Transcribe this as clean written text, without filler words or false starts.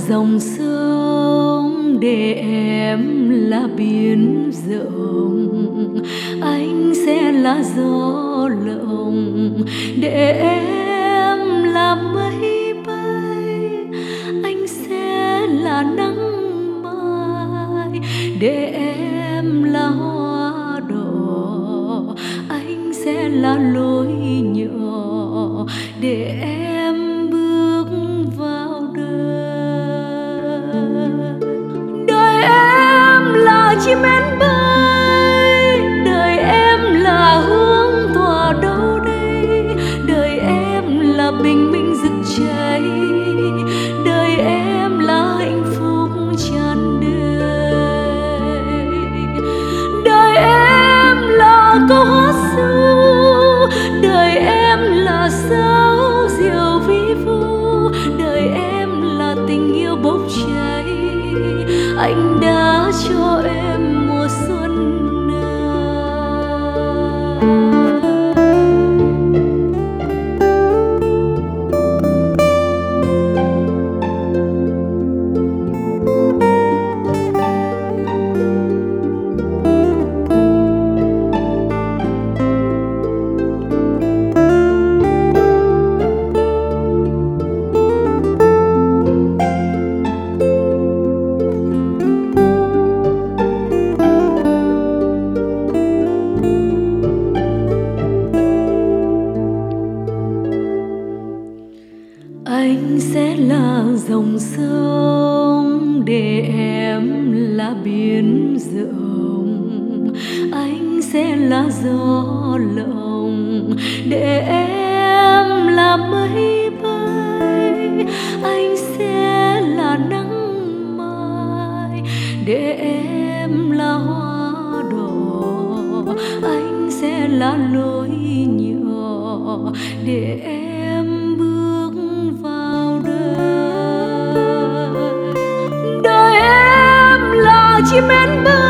dòng sông, để em là biển rộng, anh sẽ là gió lộng. Để em là mây bay, anh sẽ là nắng mai. Để em là hoa đỏ, anh sẽ là lối nhỏ để em bước vào đời. Đời em là chim én bay, đời em là hương tỏa đâu đây. Đời em là bình minh rực cháy, đời em là hạnh phúc tràn đầy. Đời em là câu hát ru, đời em là sao diệu vi vu. Đời em là tình yêu bốc cháy, anh đã cho em mùa xuân anh sẽ là dòng sông, để em là biển rộng, anh sẽ là gió lộng. Để em là mây bay, anh sẽ là nắng mai. Để em là hoa đỏ, anh sẽ là lối nhỏ để em bước vào đời. Đời em là chim én bay,